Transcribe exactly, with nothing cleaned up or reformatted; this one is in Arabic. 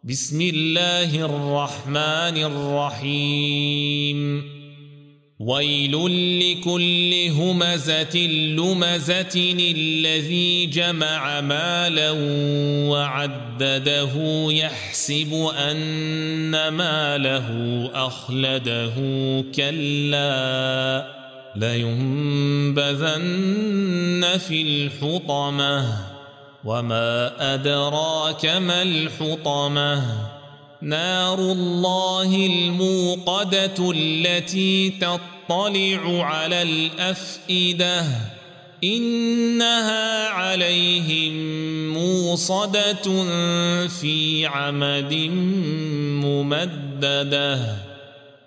بسم الله الرحمن الرحيم ويل لكل همزة لمزة الذي جمع مالا وعدده يحسب أن ماله أخلده كلا لينبذن في الحطمة وما أدراك ما الحطمة نار الله الموقدة التي تطلع على الأفئدة إنها عليهم موصدة في عمد ممددة.